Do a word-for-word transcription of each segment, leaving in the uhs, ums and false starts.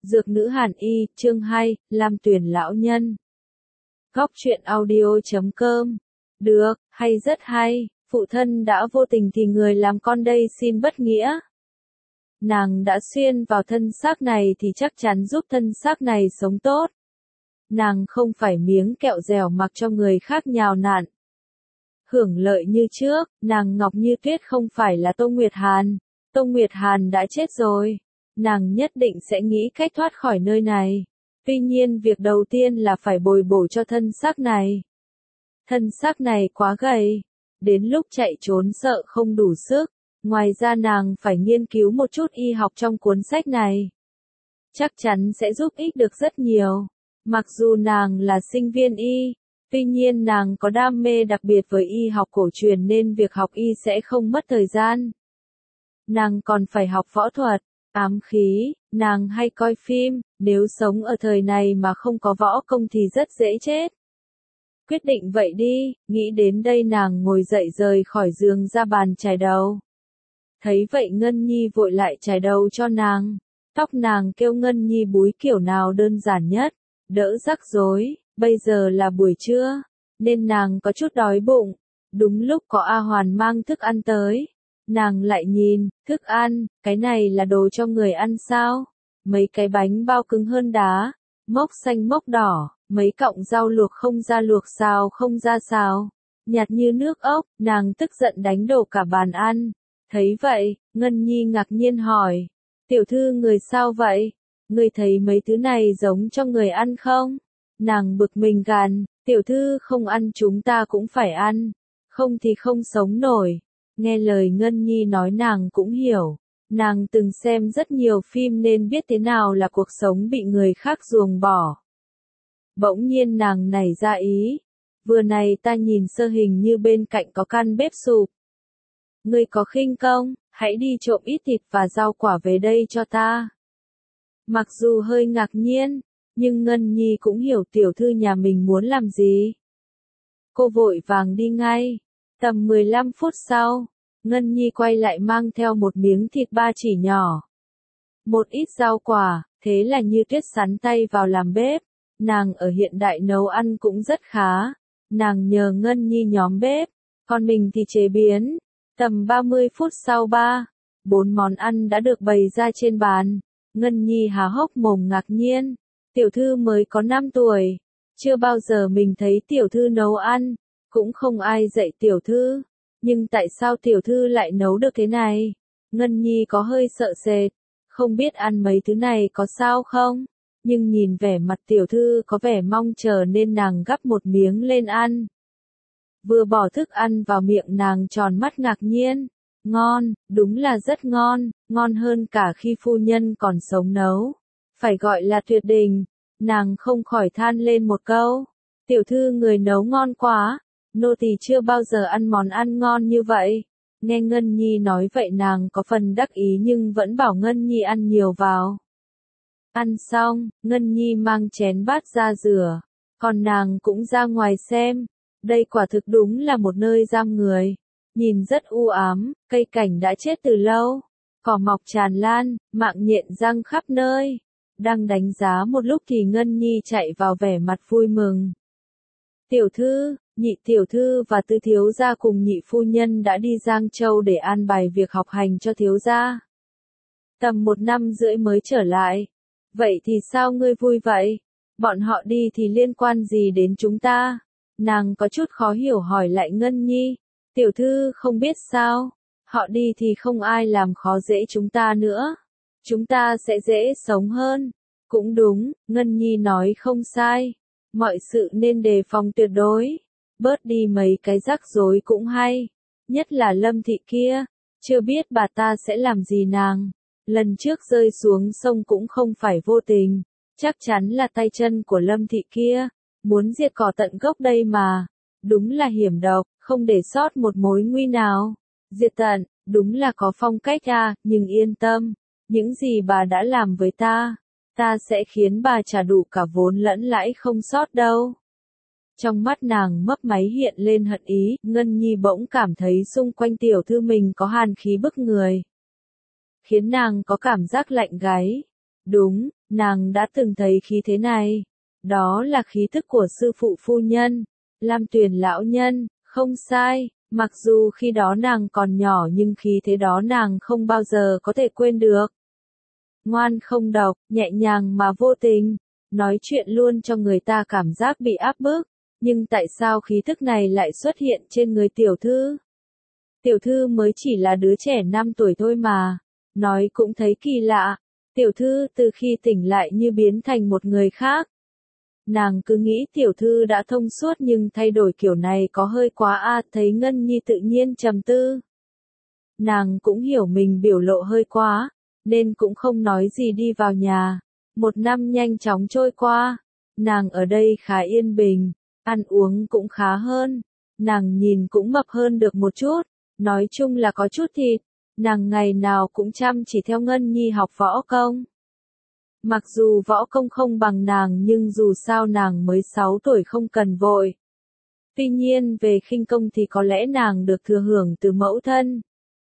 Dược nữ Hàn Y, chương hai, Lam Tuyền lão nhân. Góc truyện audio chấm com. Được, hay rất hay, phụ thân đã vô tình thì người làm con đây xin bất nghĩa. Nàng đã xuyên vào thân xác này thì chắc chắn giúp thân xác này sống tốt. Nàng không phải miếng kẹo dẻo mặc cho người khác nhào nặn. Hưởng lợi như trước, nàng Ngọc Như Tuyết không phải là Tô Nguyệt Hàn. Tô Nguyệt Hàn đã chết rồi. Nàng nhất định sẽ nghĩ cách thoát khỏi nơi này. Tuy nhiên việc đầu tiên là phải bồi bổ cho thân xác này. Thân xác này quá gầy. Đến lúc chạy trốn sợ không đủ sức. Ngoài ra nàng phải nghiên cứu một chút y học trong cuốn sách này. Chắc chắn sẽ giúp ích được rất nhiều. Mặc dù nàng là sinh viên y, tuy nhiên nàng có đam mê đặc biệt với y học cổ truyền nên việc học y sẽ không mất thời gian. Nàng còn phải học võ thuật, ám khí, nàng hay coi phim, nếu sống ở thời này mà không có võ công thì rất dễ chết. Quyết định vậy đi, nghĩ đến đây nàng ngồi dậy rời khỏi giường ra bàn chải đầu. Thấy vậy Ngân Nhi vội lại chải đầu cho nàng. Tóc nàng kêu Ngân Nhi búi kiểu nào đơn giản nhất, đỡ rắc rối, bây giờ là buổi trưa, nên nàng có chút đói bụng. Đúng lúc có A Hoàn mang thức ăn tới. Nàng lại nhìn, thức ăn, cái này là đồ cho người ăn sao? Mấy cái bánh bao cứng hơn đá, mốc xanh mốc đỏ, mấy cọng rau luộc không ra luộc xào không ra xào, nhạt như nước ốc, nàng tức giận đánh đổ cả bàn ăn. Thấy vậy, Ngân Nhi ngạc nhiên hỏi, tiểu thư người sao vậy? Người thấy mấy thứ này giống cho người ăn không? Nàng bực mình gàn, tiểu thư không ăn chúng ta cũng phải ăn, không thì không sống nổi. Nghe lời Ngân Nhi nói nàng cũng hiểu, nàng từng xem rất nhiều phim nên biết thế nào là cuộc sống bị người khác ruồng bỏ. Bỗng nhiên nàng nảy ra ý, vừa này ta nhìn sơ hình như bên cạnh có căn bếp sụp. Ngươi có khinh công, hãy đi trộm ít thịt và rau quả về đây cho ta. Mặc dù hơi ngạc nhiên, nhưng Ngân Nhi cũng hiểu tiểu thư nhà mình muốn làm gì. Cô vội vàng đi ngay. Tầm mười lăm phút sau, Ngân Nhi quay lại mang theo một miếng thịt ba chỉ nhỏ. Một ít rau quả, thế là Như Tuyết sắn tay vào làm bếp. Nàng ở hiện đại nấu ăn cũng rất khá. Nàng nhờ Ngân Nhi nhóm bếp, còn mình thì chế biến. Tầm ba mươi phút sau ba, bốn món ăn đã được bày ra trên bàn. Ngân Nhi há hốc mồm ngạc nhiên. Tiểu thư mới có năm tuổi. Chưa bao giờ mình thấy tiểu thư nấu ăn. Cũng không ai dạy tiểu thư. Nhưng tại sao tiểu thư lại nấu được thế này? Ngân Nhi có hơi sợ sệt. Không biết ăn mấy thứ này có sao không? Nhưng nhìn vẻ mặt tiểu thư có vẻ mong chờ nên nàng gắp một miếng lên ăn. Vừa bỏ thức ăn vào miệng nàng tròn mắt ngạc nhiên. Ngon, đúng là rất ngon, ngon hơn cả khi phu nhân còn sống nấu. Phải gọi là tuyệt đình. Nàng không khỏi than lên một câu. Tiểu thư người nấu ngon quá. Nô tỳ chưa bao giờ ăn món ăn ngon như vậy. Nghe Ngân Nhi nói vậy nàng có phần đắc ý nhưng vẫn bảo Ngân Nhi ăn nhiều vào. Ăn xong, Ngân Nhi mang chén bát ra rửa. Còn nàng cũng ra ngoài xem. Đây quả thực đúng là một nơi giam người. Nhìn rất u ám, cây cảnh đã chết từ lâu. Cỏ mọc tràn lan, mạng nhện răng khắp nơi. Đang đánh giá một lúc thì Ngân Nhi chạy vào vẻ mặt vui mừng. Tiểu thư, nhị tiểu thư và tứ thiếu gia cùng nhị phu nhân đã đi Giang Châu để an bài việc học hành cho thiếu gia. Tầm một năm rưỡi mới trở lại. Vậy thì sao ngươi vui vậy? Bọn họ đi thì liên quan gì đến chúng ta? Nàng có chút khó hiểu hỏi lại Ngân Nhi. Tiểu thư không biết sao? Họ đi thì không ai làm khó dễ chúng ta nữa. Chúng ta sẽ dễ sống hơn. Cũng đúng, Ngân Nhi nói không sai. Mọi sự nên đề phòng tuyệt đối. Bớt đi mấy cái rắc rối cũng hay. Nhất là Lâm thị kia. Chưa biết bà ta sẽ làm gì nàng. Lần trước rơi xuống sông cũng không phải vô tình. Chắc chắn là tay chân của Lâm thị kia. Muốn diệt cỏ tận gốc đây mà. Đúng là hiểm độc, không để sót một mối nguy nào. Diệt tận, đúng là có phong cách à, nhưng yên tâm. Những gì bà đã làm với ta, ta sẽ khiến bà trả đủ cả vốn lẫn lãi không sót đâu. Trong mắt nàng mấp máy hiện lên hận ý, Ngân Nhi bỗng cảm thấy xung quanh tiểu thư mình có hàn khí bức người. Khiến nàng có cảm giác lạnh gáy. Đúng, Nàng đã từng thấy khí thế này. Đó là khí thức của sư phụ phu nhân, Lam Tuyền lão nhân, không sai, mặc dù khi đó nàng còn nhỏ nhưng khí thế đó nàng không bao giờ có thể quên được. Ngoan không độc, nhẹ nhàng mà vô tình, nói chuyện luôn cho người ta cảm giác bị áp bức, nhưng tại sao khí thức này lại xuất hiện trên người tiểu thư? Tiểu thư mới chỉ là đứa trẻ năm tuổi thôi mà, nói cũng thấy kỳ lạ, tiểu thư từ khi tỉnh lại như biến thành một người khác. Nàng cứ nghĩ tiểu thư đã thông suốt nhưng thay đổi kiểu này có hơi quá a, à, thấy Ngân Nhi tự nhiên trầm tư. Nàng cũng hiểu mình biểu lộ hơi quá, nên cũng không nói gì đi vào nhà. Một năm nhanh chóng trôi qua, nàng ở đây khá yên bình, ăn uống cũng khá hơn, nàng nhìn cũng mập hơn được một chút, nói chung là có chút thịt, nàng ngày nào cũng chăm chỉ theo Ngân Nhi học võ công. Mặc dù võ công không bằng nàng nhưng dù sao nàng mới sáu tuổi không cần vội. Tuy nhiên về khinh công thì có lẽ nàng được thừa hưởng từ mẫu thân,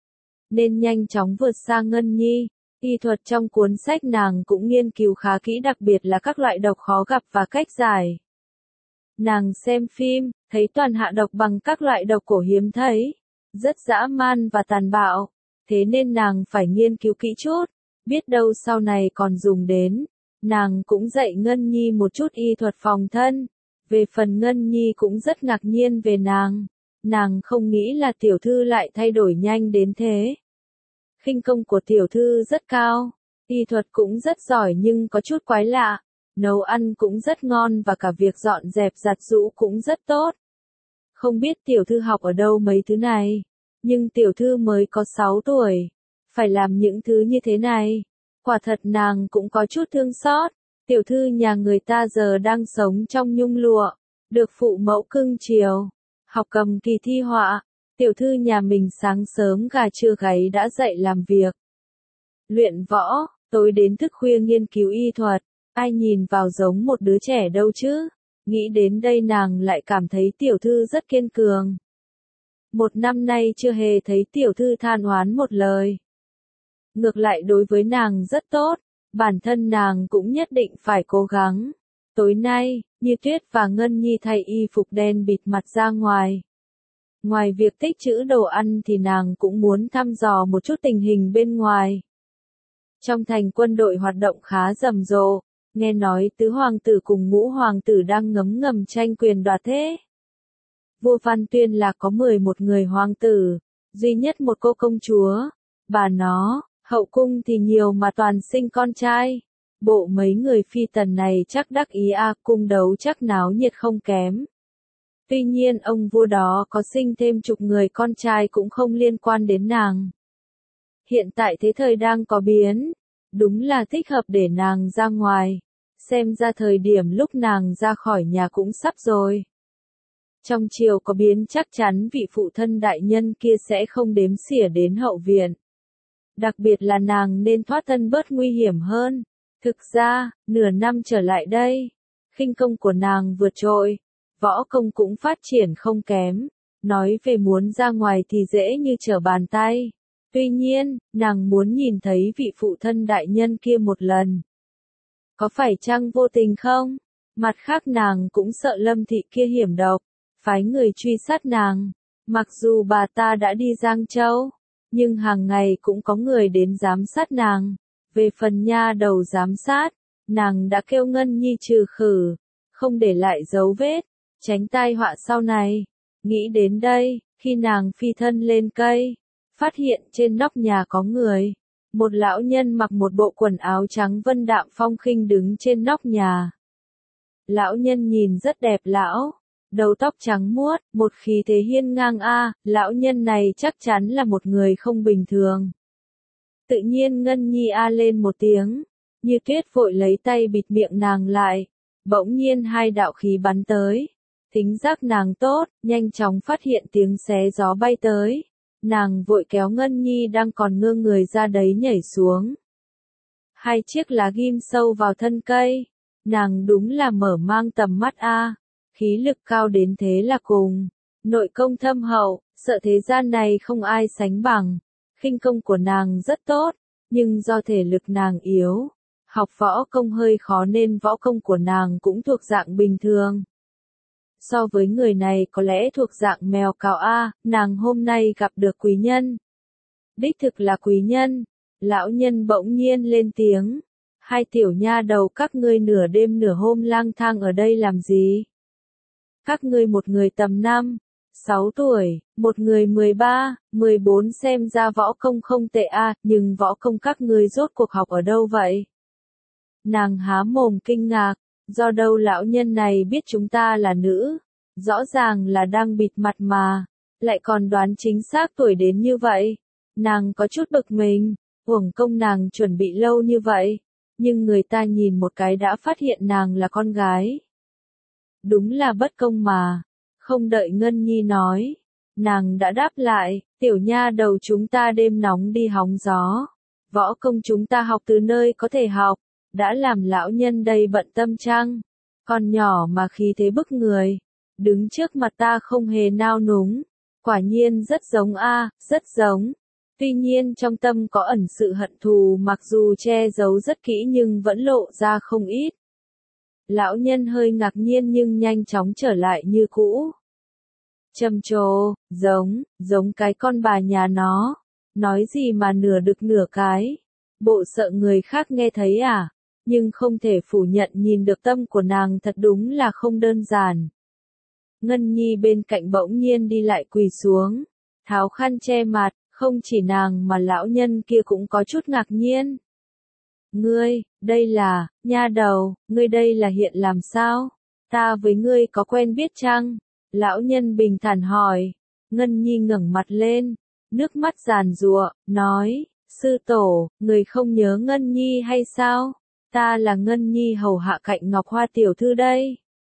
nên nhanh chóng vượt xa Ngân Nhi. Y thuật trong cuốn sách nàng cũng nghiên cứu khá kỹ, đặc biệt là các loại độc khó gặp và cách giải. Nàng xem phim, thấy toàn hạ độc bằng các loại độc cổ hiếm thấy, rất dã man và tàn bạo, thế nên nàng phải nghiên cứu kỹ chút, biết đâu sau này còn dùng đến. Nàng cũng dạy Ngân Nhi một chút y thuật phòng thân, về phần Ngân Nhi cũng rất ngạc nhiên về nàng, nàng không nghĩ là tiểu thư lại thay đổi nhanh đến thế. Khinh công của tiểu thư rất cao, y thuật cũng rất giỏi nhưng có chút quái lạ, nấu ăn cũng rất ngon và cả việc dọn dẹp giặt giũ cũng rất tốt. Không biết tiểu thư học ở đâu mấy thứ này, nhưng tiểu thư mới có sáu tuổi, phải làm những thứ như thế này. Quả thật nàng cũng có chút thương xót, tiểu thư nhà người ta giờ đang sống trong nhung lụa, được phụ mẫu cưng chiều, học cầm kỳ thi họa. Tiểu thư nhà mình sáng sớm gà trưa gáy đã dậy làm việc, luyện võ, tối đến thức khuya nghiên cứu y thuật, ai nhìn vào giống một đứa trẻ đâu chứ. Nghĩ đến đây nàng lại cảm thấy tiểu thư rất kiên cường. Một năm nay chưa hề thấy tiểu thư than oán một lời. Ngược lại đối với nàng rất tốt, bản thân nàng cũng nhất định phải cố gắng. Tối nay, Như Tuyết và Ngân Nhi thay y phục đen bịt mặt ra ngoài. Ngoài việc tích trữ đồ ăn thì nàng cũng muốn thăm dò một chút tình hình bên ngoài. Trong thành quân đội hoạt động khá rầm rộ, nghe nói tứ hoàng tử cùng ngũ hoàng tử đang ngấm ngầm tranh quyền đoạt thế. Vua Văn Tuyên là có mười một người hoàng tử, duy nhất một cô công chúa, bà nó, hậu cung thì nhiều mà toàn sinh con trai. Bộ mấy người phi tần này chắc đắc ý a, à, cung đấu chắc náo nhiệt không kém. Tuy nhiên ông vua đó có sinh thêm chục người con trai cũng không liên quan đến nàng. Hiện tại thế thời đang có biến, đúng là thích hợp để nàng ra ngoài, xem ra thời điểm lúc nàng ra khỏi nhà cũng sắp rồi. Trong triều có biến chắc chắn vị phụ thân đại nhân kia sẽ không đếm xỉa đến hậu viện. Đặc biệt là nàng nên thoát thân bớt nguy hiểm hơn. Thực ra, nửa năm trở lại đây, khinh công của nàng vượt trội. Võ công cũng phát triển không kém, nói về muốn ra ngoài thì dễ như trở bàn tay. Tuy nhiên, nàng muốn nhìn thấy vị phụ thân đại nhân kia một lần. Có phải chăng vô tình không? Mặt khác nàng cũng sợ Lâm thị kia hiểm độc, phái người truy sát nàng. Mặc dù bà ta đã đi Giang Châu, nhưng hàng ngày cũng có người đến giám sát nàng. Về phần nha đầu giám sát, nàng đã kêu Ngân Nhi trừ khử, không để lại dấu vết, tránh tai họa sau này. Nghĩ đến đây, khi nàng phi thân lên cây, phát hiện trên nóc nhà có người. Một lão nhân mặc một bộ quần áo trắng vân đạm phong khinh đứng trên nóc nhà. Lão nhân nhìn rất đẹp lão, đầu tóc trắng muốt, một khí thế hiên ngang a, lão nhân này chắc chắn là một người không bình thường. Tự nhiên Ngân Nhi a lên một tiếng, Như Tuyết vội lấy tay bịt miệng nàng lại, bỗng nhiên hai đạo khí bắn tới. Tính giác nàng tốt, nhanh chóng phát hiện tiếng xé gió bay tới. Nàng vội kéo Ngân Nhi đang còn ngơ người ra đấy nhảy xuống. Hai chiếc lá ghim sâu vào thân cây. Nàng đúng là mở mang tầm mắt a, khí lực cao đến thế là cùng. Nội công thâm hậu, sợ thế gian này không ai sánh bằng. Khinh công của nàng rất tốt, nhưng do thể lực nàng yếu, Học võ công hơi khó nên võ công của nàng cũng thuộc dạng bình thường. So với người này có lẽ thuộc dạng mèo cào a, nàng hôm nay gặp được quý nhân. Đích thực là quý nhân. Lão nhân bỗng nhiên lên tiếng. Hai tiểu nha đầu các ngươi nửa đêm nửa hôm lang thang ở đây làm gì? Các ngươi một người tầm năm, sáu tuổi, một người mười ba, mười bốn xem ra võ công không tệ a, nhưng võ công các ngươi rốt cuộc học ở đâu vậy? Nàng há mồm kinh ngạc, do đâu lão nhân này biết chúng ta là nữ? Rõ ràng là đang bịt mặt mà, lại còn đoán chính xác tuổi đến như vậy. Nàng có chút bực mình, uổng công nàng chuẩn bị lâu như vậy, nhưng người ta nhìn một cái đã phát hiện nàng là con gái. Đúng là bất công mà. Không đợi Ngân Nhi nói, nàng đã đáp lại, tiểu nha đầu chúng ta đêm nóng đi hóng gió. Võ công chúng ta học từ nơi có thể học, đã làm lão nhân đây bận tâm chăng? Con nhỏ mà khí thế bức người, đứng trước mặt ta không hề nao núng, quả nhiên rất giống a, rất giống. Tuy nhiên trong tâm có ẩn sự hận thù, mặc dù che giấu rất kỹ nhưng vẫn lộ ra không ít. Lão nhân hơi ngạc nhiên nhưng nhanh chóng trở lại như cũ. Trầm trồ, giống, giống cái con bà nhà nó. Nói gì mà nửa đực nửa cái. Bộ sợ người khác nghe thấy à? Nhưng không thể phủ nhận nhìn được tâm của nàng thật đúng là không đơn giản. Ngân Nhi bên cạnh bỗng nhiên đi lại quỳ xuống, tháo khăn che mặt, không chỉ nàng mà lão nhân kia cũng có chút ngạc nhiên. Ngươi, đây là, nha đầu, ngươi đây là hiện làm sao? Ta với ngươi có quen biết chăng? Lão nhân bình thản hỏi. Ngân Nhi ngẩng mặt lên, nước mắt giàn giụa, nói, sư tổ, người không nhớ Ngân Nhi hay sao? Ta là Ngân Nhi hầu hạ cạnh Ngọc Hoa tiểu thư đây.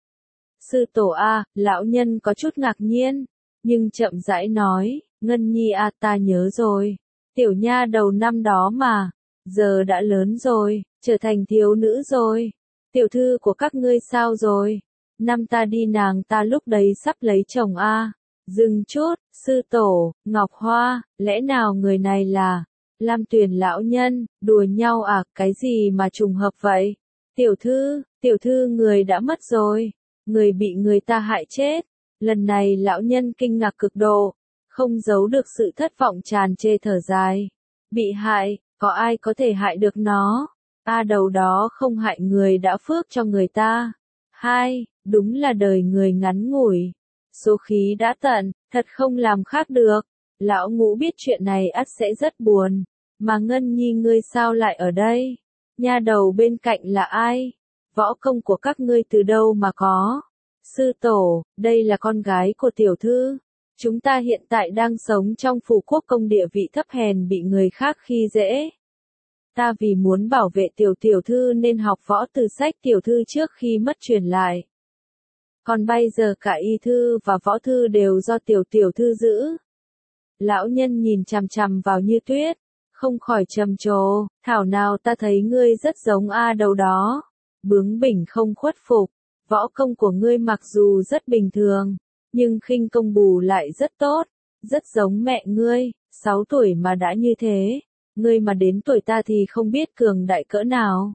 Sư tổ a, lão nhân có chút ngạc nhiên, nhưng chậm rãi nói, Ngân Nhi a, ta nhớ rồi. Tiểu nha đầu năm đó mà, giờ đã lớn rồi, trở thành thiếu nữ rồi. Tiểu thư của các ngươi sao rồi? Năm ta đi nàng ta lúc đấy sắp lấy chồng a. Dừng chút, sư tổ, Ngọc Hoa, lẽ nào người này là Lam Tuyền lão nhân, đùa nhau à, cái gì mà trùng hợp vậy? Tiểu thư, tiểu thư người đã mất rồi, người bị người ta hại chết. Lần này lão nhân kinh ngạc cực độ, không giấu được sự thất vọng tràn trề thở dài. Bị hại, có ai có thể hại được nó? A đầu đó không hại người đã phước cho người ta. Hai, đúng là đời người ngắn ngủi. Số khí đã tận, thật không làm khác được. Lão Ngũ biết chuyện này ắt sẽ rất buồn. Mà Ngân Nhi ngươi sao lại ở đây? Nha đầu bên cạnh là ai? Võ công của các ngươi từ đâu mà có? Sư tổ, đây là con gái của tiểu thư. Chúng ta hiện tại đang sống trong phủ quốc công địa vị thấp hèn bị người khác khi dễ. Ta vì muốn bảo vệ tiểu tiểu thư nên học võ từ sách tiểu thư trước khi mất truyền lại. Còn bây giờ cả y thư và võ thư đều do tiểu tiểu thư giữ. Lão nhân nhìn chằm chằm vào Như Tuyết, không khỏi trầm trồ, thảo nào ta thấy ngươi rất giống A đầu đó. Bướng bỉnh không khuất phục, võ công của ngươi mặc dù rất bình thường, nhưng khinh công bù lại rất tốt, rất giống mẹ ngươi, sáu tuổi mà đã như thế, ngươi mà đến tuổi ta thì không biết cường đại cỡ nào.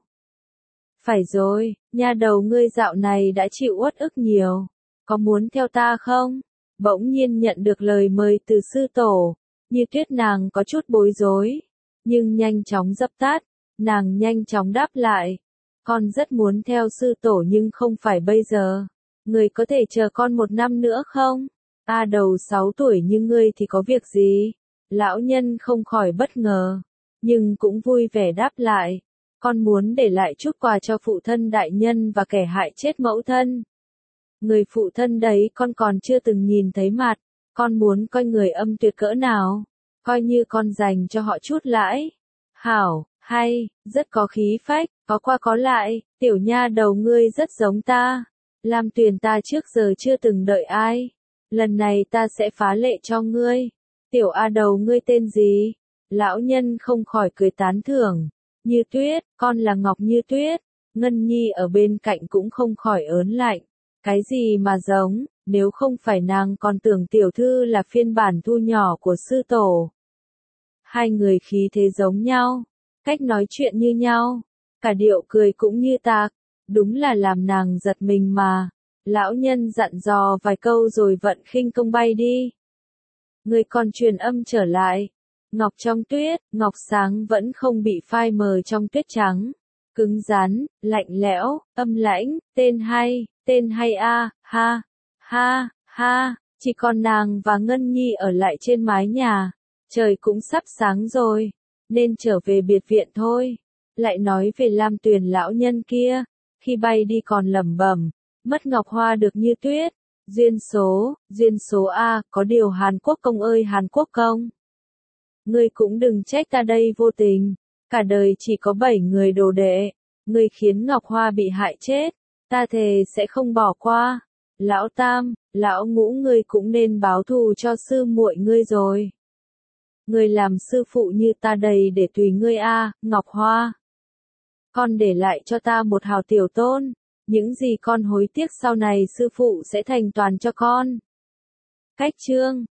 Phải rồi, nha đầu ngươi dạo này đã chịu uất ức nhiều, có muốn theo ta không? Bỗng nhiên nhận được lời mời từ sư tổ, Như Tuyết nàng có chút bối rối, nhưng nhanh chóng dập tắt, nàng nhanh chóng đáp lại, con rất muốn theo sư tổ nhưng không phải bây giờ. Người có thể chờ con một năm nữa không? A đầu sáu tuổi như ngươi thì có việc gì? Lão nhân không khỏi bất ngờ, nhưng cũng vui vẻ đáp lại. Con muốn để lại chút quà cho phụ thân đại nhân và kẻ hại chết mẫu thân. Người phụ thân đấy con còn chưa từng nhìn thấy mặt, con muốn coi người âm tuyệt cỡ nào, coi như con dành cho họ chút lãi. Hảo, hay, rất có khí phách, có qua có lại, tiểu nha đầu ngươi rất giống ta. Lam Tuyền ta trước giờ chưa từng đợi ai. Lần này ta sẽ phá lệ cho ngươi. Tiểu A đầu ngươi tên gì? Lão nhân không khỏi cười tán thưởng. Như Tuyết, con là Ngọc Như Tuyết. Ngân Nhi ở bên cạnh cũng không khỏi ớn lạnh. Cái gì mà giống, nếu không phải nàng còn tưởng tiểu thư là phiên bản thu nhỏ của sư tổ. Hai người khí thế giống nhau, cách nói chuyện như nhau, cả điệu cười cũng như tạc, đúng là làm nàng giật mình mà. Lão nhân dặn dò vài câu rồi vận khinh công bay đi. Người còn truyền âm trở lại. Ngọc trong tuyết, ngọc sáng vẫn không bị phai mờ trong tuyết trắng. Cứng rắn, lạnh lẽo, âm lãnh, tên hay, tên hay a, ha, ha, ha, chỉ còn nàng và Ngân Nhi ở lại trên mái nhà. Trời cũng sắp sáng rồi, nên trở về biệt viện thôi. Lại nói về Lam Tuyền lão nhân kia, khi bay đi còn lẩm bẩm, mất ngọc hoa được như tuyết, duyên số, duyên số a, có điều Hàn Quốc công ơi Hàn Quốc công. Ngươi cũng đừng trách ta đây vô tình, cả đời chỉ có bảy người đồ đệ, ngươi khiến Ngọc Hoa bị hại chết, ta thề sẽ không bỏ qua. Lão Tam, lão Ngũ ngươi cũng nên báo thù cho sư muội ngươi rồi. Ngươi làm sư phụ như ta đầy để tùy ngươi a, Ngọc Hoa. Con để lại cho ta một hào tiểu tôn, những gì con hối tiếc sau này sư phụ sẽ thành toàn cho con. Cách chương